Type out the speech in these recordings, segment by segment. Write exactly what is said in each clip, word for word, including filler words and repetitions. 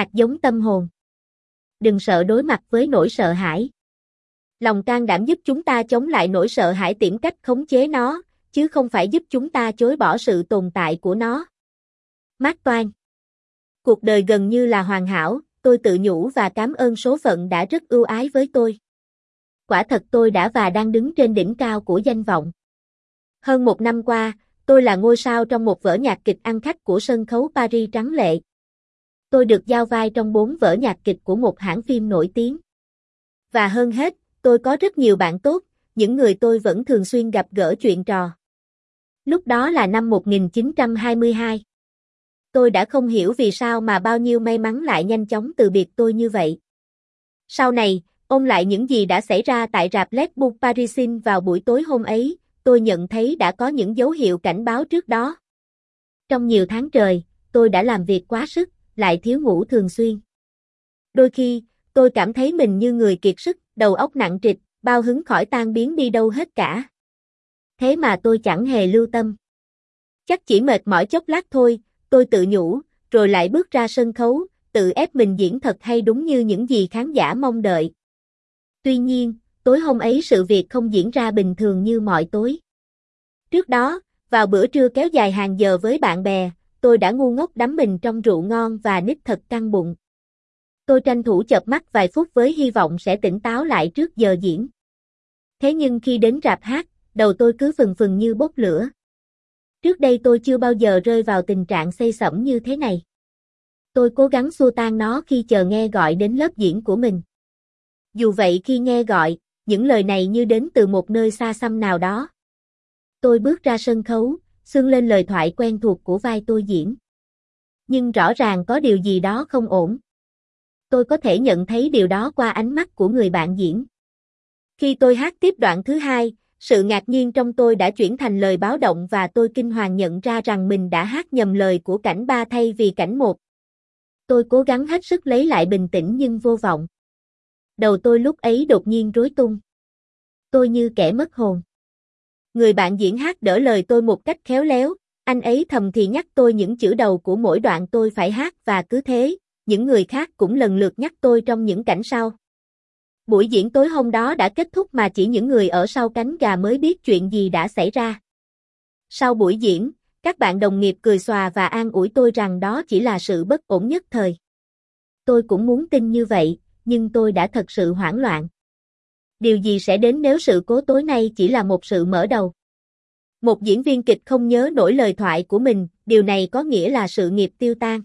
hạt giống tâm hồn. Đừng sợ đối mặt với nỗi sợ hãi. Lòng can đảm giúp chúng ta chống lại nỗi sợ hãi tìm cách khống chế nó, chứ không phải giúp chúng ta chối bỏ sự tồn tại của nó. Mark Twain. Cuộc đời gần như là hoàn hảo, tôi tự nhủ và cảm ơn số phận đã rất ưu ái với tôi. Quả thật tôi đã và đang đứng trên đỉnh cao của danh vọng. Hơn một năm qua, tôi là ngôi sao trong một vở nhạc kịch ăn khách của sân khấu Paris trắng lệ. Tôi được giao vai trong bốn vở nhạc kịch của một hãng phim nổi tiếng. Và hơn hết, tôi có rất nhiều bạn tốt, những người tôi vẫn thường xuyên gặp gỡ chuyện trò. Lúc đó là năm một nghìn chín trăm hai mươi hai. Tôi đã không hiểu vì sao mà bao nhiêu may mắn lại nhanh chóng từ biệt tôi như vậy. Sau này, ôn lại những gì đã xảy ra tại rạp Les Boules Parisiens vào buổi tối hôm ấy, tôi nhận thấy đã có những dấu hiệu cảnh báo trước đó. Trong nhiều tháng trời, tôi đã làm việc quá sức, lại thiếu ngủ thường xuyên. Đôi khi, tôi cảm thấy mình như người kiệt sức, đầu óc nặng trịch, bao hứng khỏi tan biến đi đâu hết cả. Thế mà tôi chẳng hề lưu tâm. Chắc chỉ mệt mỏi chốc lát thôi, tôi tự nhủ, rồi lại bước ra sân khấu, tự ép mình diễn thật hay đúng như những gì khán giả mong đợi. Tuy nhiên, tối hôm ấy sự việc không diễn ra bình thường như mọi tối. Trước đó, vào bữa trưa kéo dài hàng giờ với bạn bè, tôi đã ngu ngốc đắm mình trong rượu ngon và nít thật căng bụng. Tôi tranh thủ chợp mắt vài phút với hy vọng sẽ tỉnh táo lại trước giờ diễn. Thế nhưng khi đến rạp hát, đầu tôi cứ phừng phừng như bốc lửa. Trước đây tôi chưa bao giờ rơi vào tình trạng say sẩm như thế này. Tôi cố gắng xua tan nó khi chờ nghe gọi đến lớp diễn của mình. Dù vậy khi nghe gọi, những lời này như đến từ một nơi xa xăm nào đó. Tôi bước ra sân khấu, xương lên lời thoại quen thuộc của vai tôi diễn. Nhưng rõ ràng có điều gì đó không ổn. Tôi có thể nhận thấy điều đó qua ánh mắt của người bạn diễn. Khi tôi hát tiếp đoạn thứ hai, sự ngạc nhiên trong tôi đã chuyển thành lời báo động và tôi kinh hoàng nhận ra rằng mình đã hát nhầm lời của cảnh ba thay vì cảnh một. Tôi cố gắng hết sức lấy lại bình tĩnh nhưng vô vọng. Đầu tôi lúc ấy đột nhiên rối tung. Tôi như kẻ mất hồn. Người bạn diễn hát đỡ lời tôi một cách khéo léo, anh ấy thầm thì nhắc tôi những chữ đầu của mỗi đoạn tôi phải hát và cứ thế, những người khác cũng lần lượt nhắc tôi trong những cảnh sau. Buổi diễn tối hôm đó đã kết thúc mà chỉ những người ở sau cánh gà mới biết chuyện gì đã xảy ra. Sau buổi diễn, các bạn đồng nghiệp cười xòa và an ủi tôi rằng đó chỉ là sự bất ổn nhất thời. Tôi cũng muốn tin như vậy, nhưng tôi đã thật sự hoảng loạn. Điều gì sẽ đến nếu sự cố tối nay chỉ là một sự mở đầu? Một diễn viên kịch không nhớ nổi lời thoại của mình, điều này có nghĩa là sự nghiệp tiêu tan.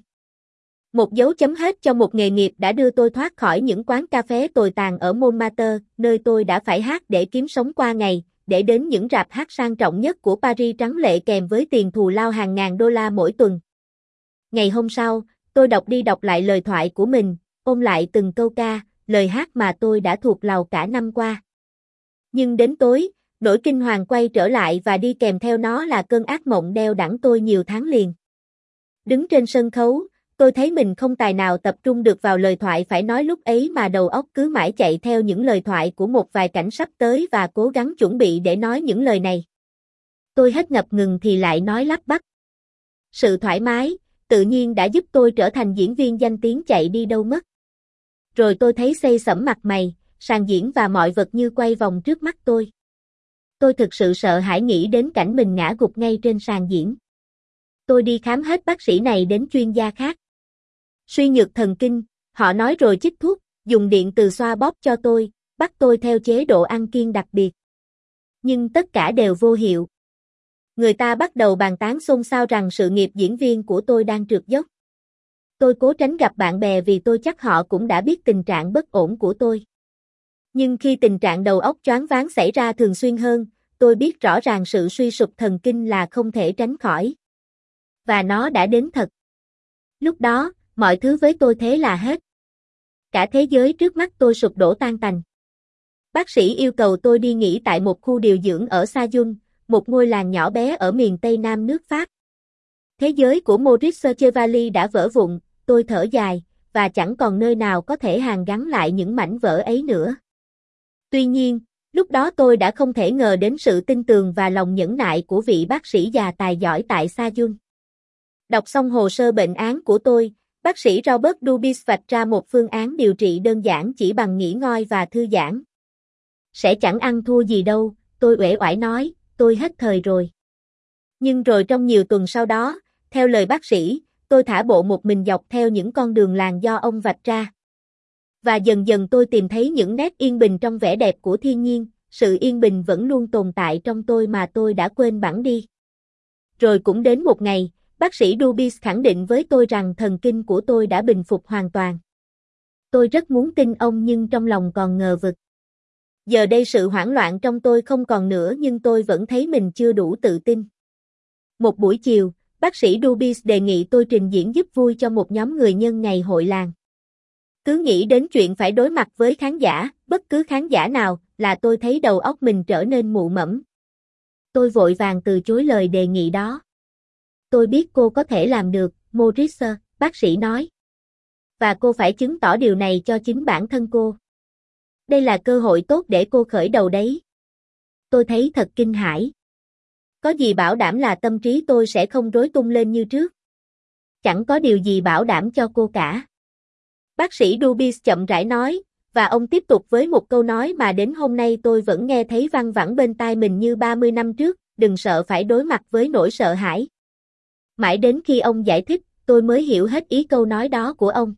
Một dấu chấm hết cho một nghề nghiệp đã đưa tôi thoát khỏi những quán cà phê tồi tàn ở Montmartre, nơi tôi đã phải hát để kiếm sống qua ngày, để đến những rạp hát sang trọng nhất của Paris trắng lệ kèm với tiền thù lao hàng ngàn đô la mỗi tuần. Ngày hôm sau, tôi đọc đi đọc lại lời thoại của mình, ôn lại từng câu ca, lời hát mà tôi đã thuộc lòng cả năm qua. Nhưng đến tối, nỗi kinh hoàng quay trở lại và đi kèm theo nó là cơn ác mộng đeo đẳng tôi nhiều tháng liền. Đứng trên sân khấu, tôi thấy mình không tài nào tập trung được vào lời thoại phải nói lúc ấy mà đầu óc cứ mãi chạy theo những lời thoại của một vài cảnh sắp tới và cố gắng chuẩn bị để nói những lời này. Tôi hết ngập ngừng thì lại nói lắp bắp. Sự thoải mái, tự nhiên đã giúp tôi trở thành diễn viên danh tiếng chạy đi đâu mất. Rồi tôi thấy xây sẩm mặt mày, sàn diễn và mọi vật như quay vòng trước mắt tôi. Tôi thực sự sợ hãi nghĩ đến cảnh mình ngã gục ngay trên sàn diễn. Tôi đi khám hết bác sĩ này đến chuyên gia khác. Suy nhược thần kinh, họ nói rồi chích thuốc, dùng điện từ xoa bóp cho tôi, bắt tôi theo chế độ ăn kiêng đặc biệt. Nhưng tất cả đều vô hiệu. Người ta bắt đầu bàn tán xôn xao rằng sự nghiệp diễn viên của tôi đang trượt dốc. Tôi cố tránh gặp bạn bè vì tôi chắc họ cũng đã biết tình trạng bất ổn của tôi. Nhưng khi tình trạng đầu óc choáng váng xảy ra thường xuyên hơn, tôi biết rõ ràng sự suy sụp thần kinh là không thể tránh khỏi. Và nó đã đến thật. Lúc đó, mọi thứ với tôi thế là hết. Cả thế giới trước mắt tôi sụp đổ tan tành. Bác sĩ yêu cầu tôi đi nghỉ tại một khu điều dưỡng ở Sa-dung, một ngôi làng nhỏ bé ở miền Tây Nam nước Pháp. Thế giới của Maurice Chevalier đã vỡ vụn, tôi thở dài, và chẳng còn nơi nào có thể hàn gắn lại những mảnh vỡ ấy nữa. Tuy nhiên, lúc đó tôi đã không thể ngờ đến sự tin tường và lòng nhẫn nại của vị bác sĩ già tài giỏi tại Sa-dung. Đọc xong hồ sơ bệnh án của tôi, Bác sĩ Robert Dubis vạch ra một phương án điều trị đơn giản chỉ bằng nghỉ ngơi và thư giãn. Sẽ chẳng ăn thua gì đâu, tôi uể oải nói, tôi hết thời rồi. Nhưng rồi trong nhiều tuần sau đó, theo lời bác sĩ, tôi thả bộ một mình dọc theo những con đường làng do ông vạch ra. Và dần dần tôi tìm thấy những nét yên bình trong vẻ đẹp của thiên nhiên, sự yên bình vẫn luôn tồn tại trong tôi mà tôi đã quên bẵng đi. Rồi cũng đến một ngày, bác sĩ Dubis khẳng định với tôi rằng thần kinh của tôi đã bình phục hoàn toàn. Tôi rất muốn tin ông nhưng trong lòng còn ngờ vực. Giờ đây sự hoảng loạn trong tôi không còn nữa nhưng tôi vẫn thấy mình chưa đủ tự tin. Một buổi chiều, bác sĩ Dubis đề nghị tôi trình diễn giúp vui cho một nhóm người nhân ngày hội làng. Cứ nghĩ đến chuyện phải đối mặt với khán giả, bất cứ khán giả nào, là tôi thấy đầu óc mình trở nên mụ mẫm. Tôi vội vàng từ chối lời đề nghị đó. Tôi biết cô có thể làm được, Maurice, bác sĩ nói. Và cô phải chứng tỏ điều này cho chính bản thân cô. Đây là cơ hội tốt để cô khởi đầu đấy. Tôi thấy thật kinh hãi. Có gì bảo đảm là tâm trí tôi sẽ không rối tung lên như trước? Chẳng có điều gì bảo đảm cho cô cả. Bác sĩ Dubis chậm rãi nói, và ông tiếp tục với một câu nói mà đến hôm nay tôi vẫn nghe thấy văng vẳng bên tai mình như ba mươi năm trước, đừng sợ phải đối mặt với nỗi sợ hãi. Mãi đến khi ông giải thích, tôi mới hiểu hết ý câu nói đó của ông.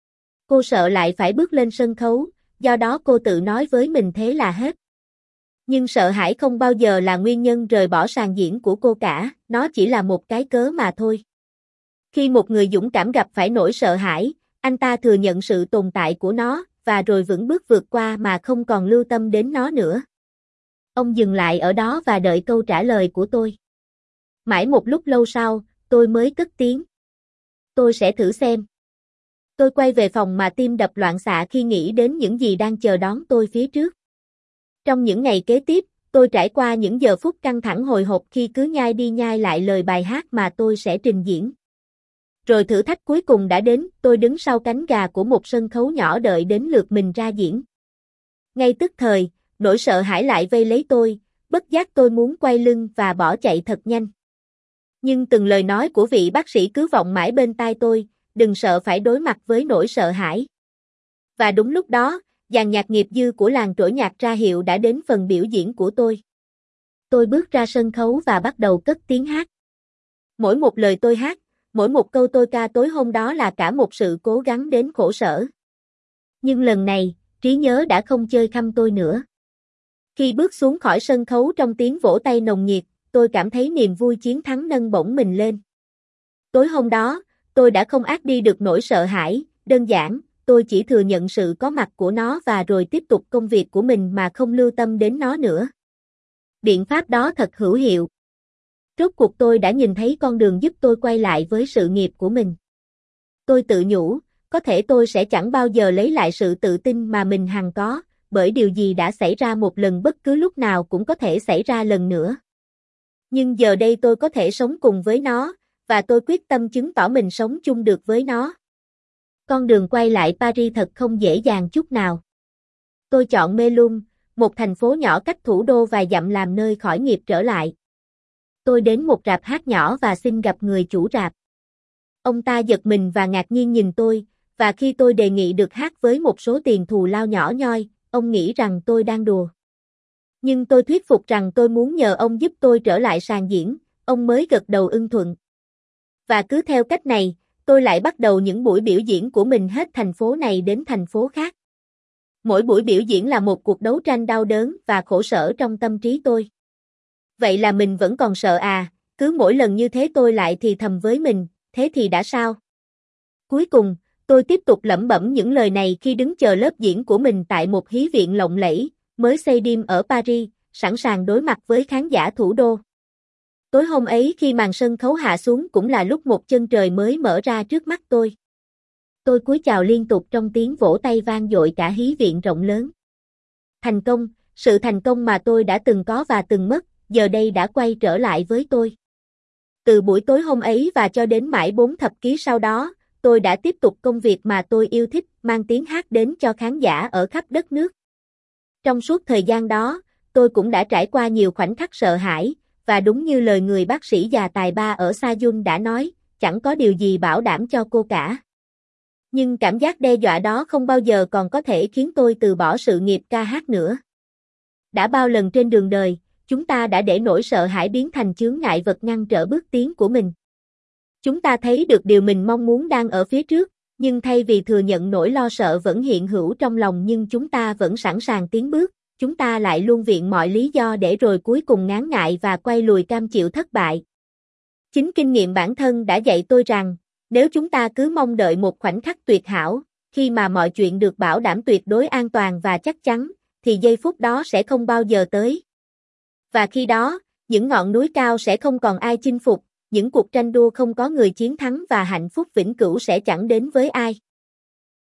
Cô sợ lại phải bước lên sân khấu, do đó cô tự nói với mình thế là hết. Nhưng sợ hãi không bao giờ là nguyên nhân rời bỏ sàn diễn của cô cả, nó chỉ là một cái cớ mà thôi. Khi một người dũng cảm gặp phải nỗi sợ hãi, anh ta thừa nhận sự tồn tại của nó, và rồi vững bước vượt qua mà không còn lưu tâm đến nó nữa. Ông dừng lại ở đó và đợi câu trả lời của tôi. Mãi một lúc lâu sau, tôi mới cất tiếng. Tôi sẽ thử xem. Tôi quay về phòng mà tim đập loạn xạ khi nghĩ đến những gì đang chờ đón tôi phía trước. Trong những ngày kế tiếp, tôi trải qua những giờ phút căng thẳng hồi hộp khi cứ nhai đi nhai lại lời bài hát mà tôi sẽ trình diễn. Rồi thử thách cuối cùng đã đến, tôi đứng sau cánh gà của một sân khấu nhỏ đợi đến lượt mình ra diễn. Ngay tức thời, nỗi sợ hãi lại vây lấy tôi, bất giác tôi muốn quay lưng và bỏ chạy thật nhanh. Nhưng từng lời nói của vị bác sĩ cứ vọng mãi bên tai tôi, đừng sợ phải đối mặt với nỗi sợ hãi. Và đúng lúc đó, dàn nhạc nghiệp dư của làng trỗi nhạc ra hiệu đã đến phần biểu diễn của tôi. Tôi bước ra sân khấu và bắt đầu cất tiếng hát. Mỗi một lời tôi hát, mỗi một câu tôi ca tối hôm đó là cả một sự cố gắng đến khổ sở. Nhưng lần này, trí nhớ đã không chơi khăm tôi nữa. Khi bước xuống khỏi sân khấu trong tiếng vỗ tay nồng nhiệt, tôi cảm thấy niềm vui chiến thắng nâng bổng mình lên. Tối hôm đó, tôi đã không át đi được nỗi sợ hãi, đơn giản, tôi chỉ thừa nhận sự có mặt của nó và rồi tiếp tục công việc của mình mà không lưu tâm đến nó nữa. Biện pháp đó thật hữu hiệu. Rốt cuộc tôi đã nhìn thấy con đường giúp tôi quay lại với sự nghiệp của mình. Tôi tự nhủ, có thể tôi sẽ chẳng bao giờ lấy lại sự tự tin mà mình hằng có, bởi điều gì đã xảy ra một lần bất cứ lúc nào cũng có thể xảy ra lần nữa. Nhưng giờ đây tôi có thể sống cùng với nó, và tôi quyết tâm chứng tỏ mình sống chung được với nó. Con đường quay lại Paris thật không dễ dàng chút nào. Tôi chọn Melun, một thành phố nhỏ cách thủ đô vài dặm làm nơi khởi nghiệp trở lại. Tôi đến một rạp hát nhỏ và xin gặp người chủ rạp. Ông ta giật mình và ngạc nhiên nhìn tôi, và khi tôi đề nghị được hát với một số tiền thù lao nhỏ nhoi, ông nghĩ rằng tôi đang đùa. Nhưng tôi thuyết phục rằng tôi muốn nhờ ông giúp tôi trở lại sàn diễn, ông mới gật đầu ưng thuận. Và cứ theo cách này, tôi lại bắt đầu những buổi biểu diễn của mình hết thành phố này đến thành phố khác. Mỗi buổi biểu diễn là một cuộc đấu tranh đau đớn và khổ sở trong tâm trí tôi. Vậy là mình vẫn còn sợ à, cứ mỗi lần như thế tôi lại thì thầm với mình, thế thì đã sao? Cuối cùng, tôi tiếp tục lẩm bẩm những lời này khi đứng chờ lớp diễn của mình tại một hí viện lộng lẫy, mới xây đêm ở Paris, sẵn sàng đối mặt với khán giả thủ đô. Tối hôm ấy khi màn sân khấu hạ xuống cũng là lúc một chân trời mới mở ra trước mắt tôi. Tôi cúi chào liên tục trong tiếng vỗ tay vang dội cả hí viện rộng lớn. Thành công, sự thành công mà tôi đã từng có và từng mất, giờ đây đã quay trở lại với tôi. Từ buổi tối hôm ấy và cho đến mãi bốn thập ký sau đó, tôi đã tiếp tục công việc mà tôi yêu thích, mang tiếng hát đến cho khán giả ở khắp đất nước. Trong suốt thời gian đó, tôi cũng đã trải qua nhiều khoảnh khắc sợ hãi, và đúng như lời người bác sĩ già tài ba ở Sa Yun đã nói, chẳng có điều gì bảo đảm cho cô cả. Nhưng cảm giác đe dọa đó không bao giờ còn có thể khiến tôi từ bỏ sự nghiệp ca hát nữa. Đã bao lần trên đường đời, chúng ta đã để nỗi sợ hãi biến thành chướng ngại vật ngăn trở bước tiến của mình. Chúng ta thấy được điều mình mong muốn đang ở phía trước, nhưng thay vì thừa nhận nỗi lo sợ vẫn hiện hữu trong lòng nhưng chúng ta vẫn sẵn sàng tiến bước, chúng ta lại luôn viện mọi lý do để rồi cuối cùng ngán ngại và quay lùi cam chịu thất bại. Chính kinh nghiệm bản thân đã dạy tôi rằng, nếu chúng ta cứ mong đợi một khoảnh khắc tuyệt hảo, khi mà mọi chuyện được bảo đảm tuyệt đối an toàn và chắc chắn, thì giây phút đó sẽ không bao giờ tới. Và khi đó, những ngọn núi cao sẽ không còn ai chinh phục, những cuộc tranh đua không có người chiến thắng và hạnh phúc vĩnh cửu sẽ chẳng đến với ai.